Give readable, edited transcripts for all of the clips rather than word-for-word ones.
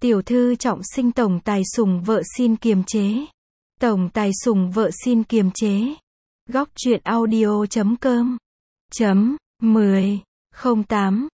Tiểu thư trọng sinh tổng tài sủng vợ xin kiềm chế. Tổng tài sủng vợ xin kiềm chế. Góc truyện audio.com 10 08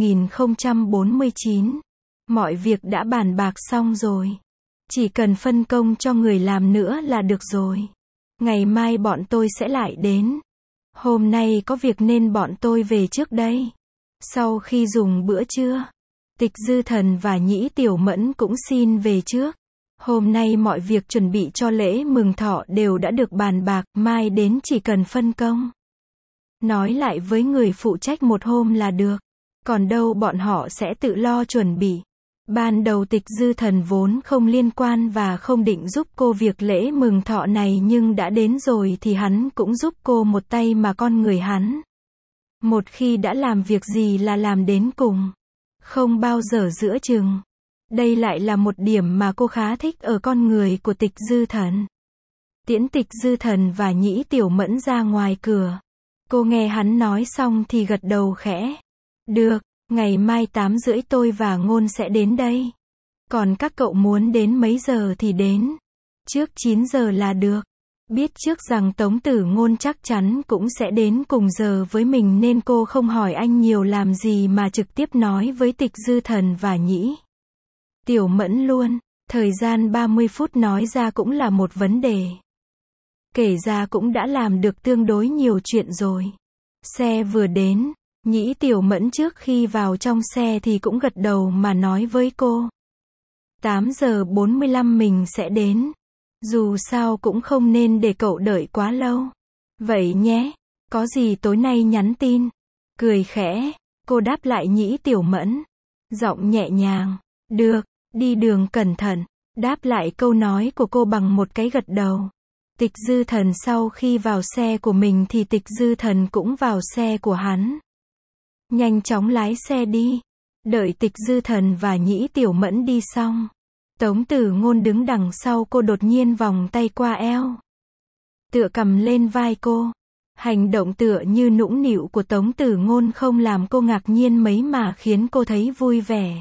3049. Mọi việc đã bàn bạc xong rồi. Chỉ cần phân công cho người làm nữa là được rồi. Ngày mai bọn tôi sẽ lại đến. Hôm nay có việc nên bọn tôi về trước đây. Sau khi dùng bữa trưa, Tịch Dư Thần và Nhĩ Tiểu Mẫn cũng xin về trước. Hôm nay mọi việc chuẩn bị cho lễ mừng thọ đều đã được bàn bạc, mai đến chỉ cần phân công. Nói lại với người phụ trách một hôm là được. Còn đâu bọn họ sẽ tự lo chuẩn bị. Ban đầu Tịch Dư Thần vốn không liên quan và không định giúp cô việc lễ mừng thọ này, nhưng đã đến rồi thì hắn cũng giúp cô một tay mà con người hắn. Một khi đã làm việc gì là làm đến cùng. Không bao giờ giữa chừng. Đây lại là một điểm mà cô khá thích ở con người của Tịch Dư Thần. Tiễn Tịch Dư Thần và Nhĩ Tiểu Mẫn ra ngoài cửa. Cô nghe hắn nói xong thì gật đầu khẽ. Được, ngày mai 8 rưỡi tôi và Ngôn sẽ đến đây. Còn các cậu muốn đến mấy giờ thì đến. Trước 9 giờ là được. Biết trước rằng Tống Tử Ngôn chắc chắn cũng sẽ đến cùng giờ với mình nên cô không hỏi anh nhiều làm gì mà trực tiếp nói với Tịch Dư Thần và Nhĩ Tiểu Mẫn luôn. Thời gian 30 phút nói ra cũng là một vấn đề. Kể ra cũng đã làm được tương đối nhiều chuyện rồi. Xe vừa đến, Nhĩ Tiểu Mẫn trước khi vào trong xe thì cũng gật đầu mà nói với cô. 8 giờ 45 mình sẽ đến. Dù sao cũng không nên để cậu đợi quá lâu. Vậy nhé, có gì tối nay nhắn tin. Cười khẽ, cô đáp lại Nhĩ Tiểu Mẫn. Giọng nhẹ nhàng, được, đi đường cẩn thận. Đáp lại câu nói của cô bằng một cái gật đầu. Tịch Dư Thần sau khi vào xe của mình thì Tịch Dư Thần cũng vào xe của hắn. Nhanh chóng lái xe đi. Đợi Tịch Dư Thần và Nhĩ Tiểu Mẫn đi xong, Tống Tử Ngôn đứng đằng sau cô đột nhiên vòng tay qua eo. Tựa cầm lên vai cô. Hành động tựa như nũng nịu của Tống Tử Ngôn không làm cô ngạc nhiên mấy mà khiến cô thấy vui vẻ.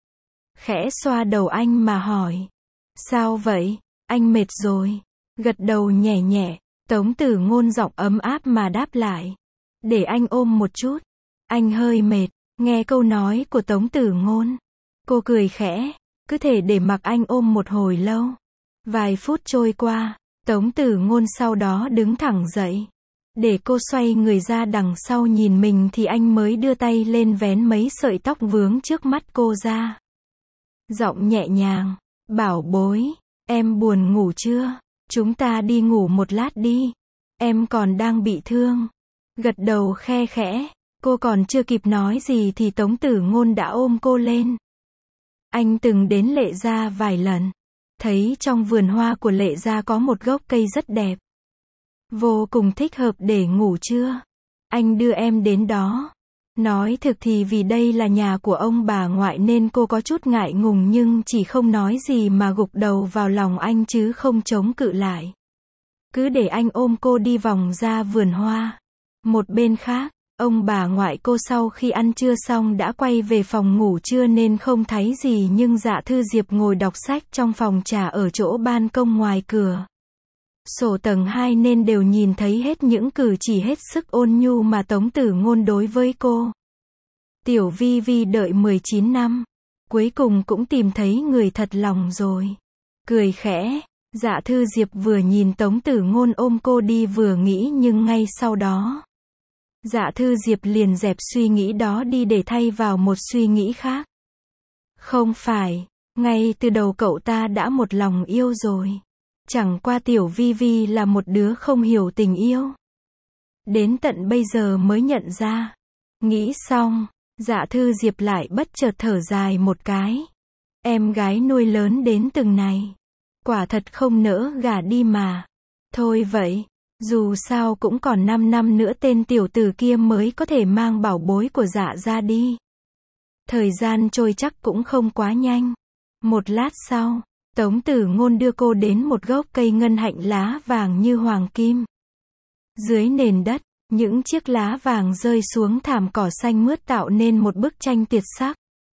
Khẽ xoa đầu anh mà hỏi. Sao vậy? Anh mệt rồi. Gật đầu nhẹ nhẹ. Tống Tử Ngôn giọng ấm áp mà đáp lại. Để anh ôm một chút. Anh hơi mệt. Nghe câu nói của Tống Tử Ngôn, cô cười khẽ. Cứ thể để mặc anh ôm một hồi lâu. Vài phút trôi qua, Tống Tử Ngôn sau đó đứng thẳng dậy. Để cô xoay người ra đằng sau nhìn mình thì anh mới đưa tay lên vén mấy sợi tóc vướng trước mắt cô ra. Giọng nhẹ nhàng, bảo bối, em buồn ngủ chưa? Chúng ta đi ngủ một lát đi. Em còn đang bị thương. Gật đầu khe khẽ, cô còn chưa kịp nói gì thì Tống Tử Ngôn đã ôm cô lên. Anh từng đến Lệ Gia vài lần. Thấy trong vườn hoa của Lệ Gia có một gốc cây rất đẹp. Vô cùng thích hợp để ngủ trưa. Anh đưa em đến đó. Nói thực thì vì đây là nhà của ông bà ngoại nên cô có chút ngại ngùng nhưng chỉ không nói gì mà gục đầu vào lòng anh chứ không chống cự lại. Cứ để anh ôm cô đi vòng ra vườn hoa. Một bên khác, ông bà ngoại cô sau khi ăn trưa xong đã quay về phòng ngủ trưa nên không thấy gì nhưng Dạ Thư Diệp ngồi đọc sách trong phòng trà ở chỗ ban công ngoài cửa. Sổ tầng 2 nên đều nhìn thấy hết những cử chỉ hết sức ôn nhu mà Tống Tử Ngôn đối với cô. Tiểu Vi Vi đợi 19 năm. Cuối cùng cũng tìm thấy người thật lòng rồi. Cười khẽ, Dạ Thư Diệp vừa nhìn Tống Tử Ngôn ôm cô đi vừa nghĩ nhưng ngay sau đó, Dạ Thư Diệp liền dẹp suy nghĩ đó đi để thay vào một suy nghĩ khác. Không phải, ngay từ đầu cậu ta đã một lòng yêu rồi. Chẳng qua Tiểu Vi Vi là một đứa không hiểu tình yêu. Đến tận bây giờ mới nhận ra. Nghĩ xong, Dạ Thư Diệp lại bất chợt thở dài một cái. Em gái nuôi lớn đến từng này. Quả thật không nỡ gả đi mà. Thôi vậy. Dù sao cũng còn 5 năm nữa tên tiểu tử kia mới có thể mang bảo bối của Dạ ra đi. Thời gian trôi chắc cũng không quá nhanh. Một lát sau, Tống Tử Ngôn đưa cô đến một gốc cây ngân hạnh lá vàng như hoàng kim. Dưới nền đất, những chiếc lá vàng rơi xuống thảm cỏ xanh mướt tạo nên một bức tranh tuyệt sắc.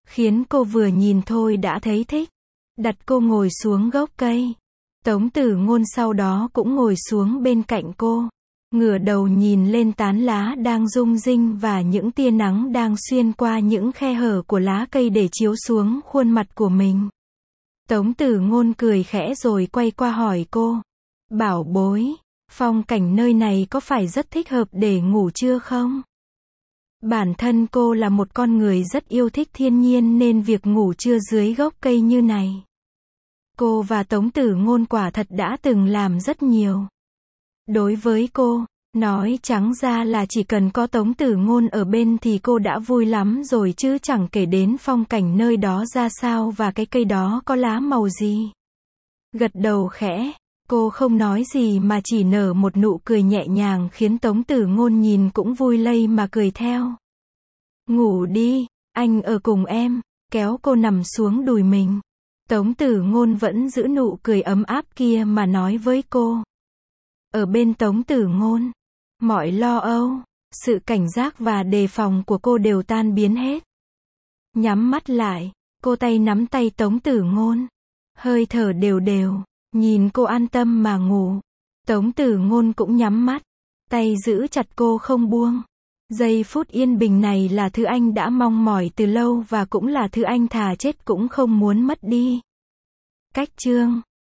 khiến cô vừa nhìn thôi đã thấy thích. Đặt cô ngồi xuống gốc cây. Tống Tử Ngôn sau đó cũng ngồi xuống bên cạnh cô, ngửa đầu nhìn lên tán lá đang rung rinh và những tia nắng đang xuyên qua những khe hở của lá cây để chiếu xuống khuôn mặt của mình. Tống Tử Ngôn cười khẽ rồi quay qua hỏi cô, bảo bối, phong cảnh nơi này có phải rất thích hợp để ngủ trưa không? Bản thân cô là một con người rất yêu thích thiên nhiên nên việc ngủ trưa dưới gốc cây như này, cô và Tống Tử Ngôn quả thật đã từng làm rất nhiều. Đối với cô, nói trắng ra là chỉ cần có Tống Tử Ngôn ở bên thì cô đã vui lắm rồi chứ chẳng kể đến phong cảnh nơi đó ra sao và cái cây đó có lá màu gì. Gật đầu khẽ, cô không nói gì mà chỉ nở một nụ cười nhẹ nhàng khiến Tống Tử Ngôn nhìn cũng vui lây mà cười theo. Ngủ đi, anh ở cùng em, kéo cô nằm xuống đùi mình. Tống Tử Ngôn vẫn giữ nụ cười ấm áp kia mà nói với cô. Ở bên Tống Tử Ngôn, mọi lo âu, sự cảnh giác và đề phòng của cô đều tan biến hết. Nhắm mắt lại, cô tay nắm tay Tống Tử Ngôn, hơi thở đều đều, nhìn cô an tâm mà ngủ. Tống Tử Ngôn cũng nhắm mắt, tay giữ chặt cô không buông. Giây phút yên bình này là thứ anh đã mong mỏi từ lâu và cũng là thứ anh thà chết cũng không muốn mất đi. Cách chương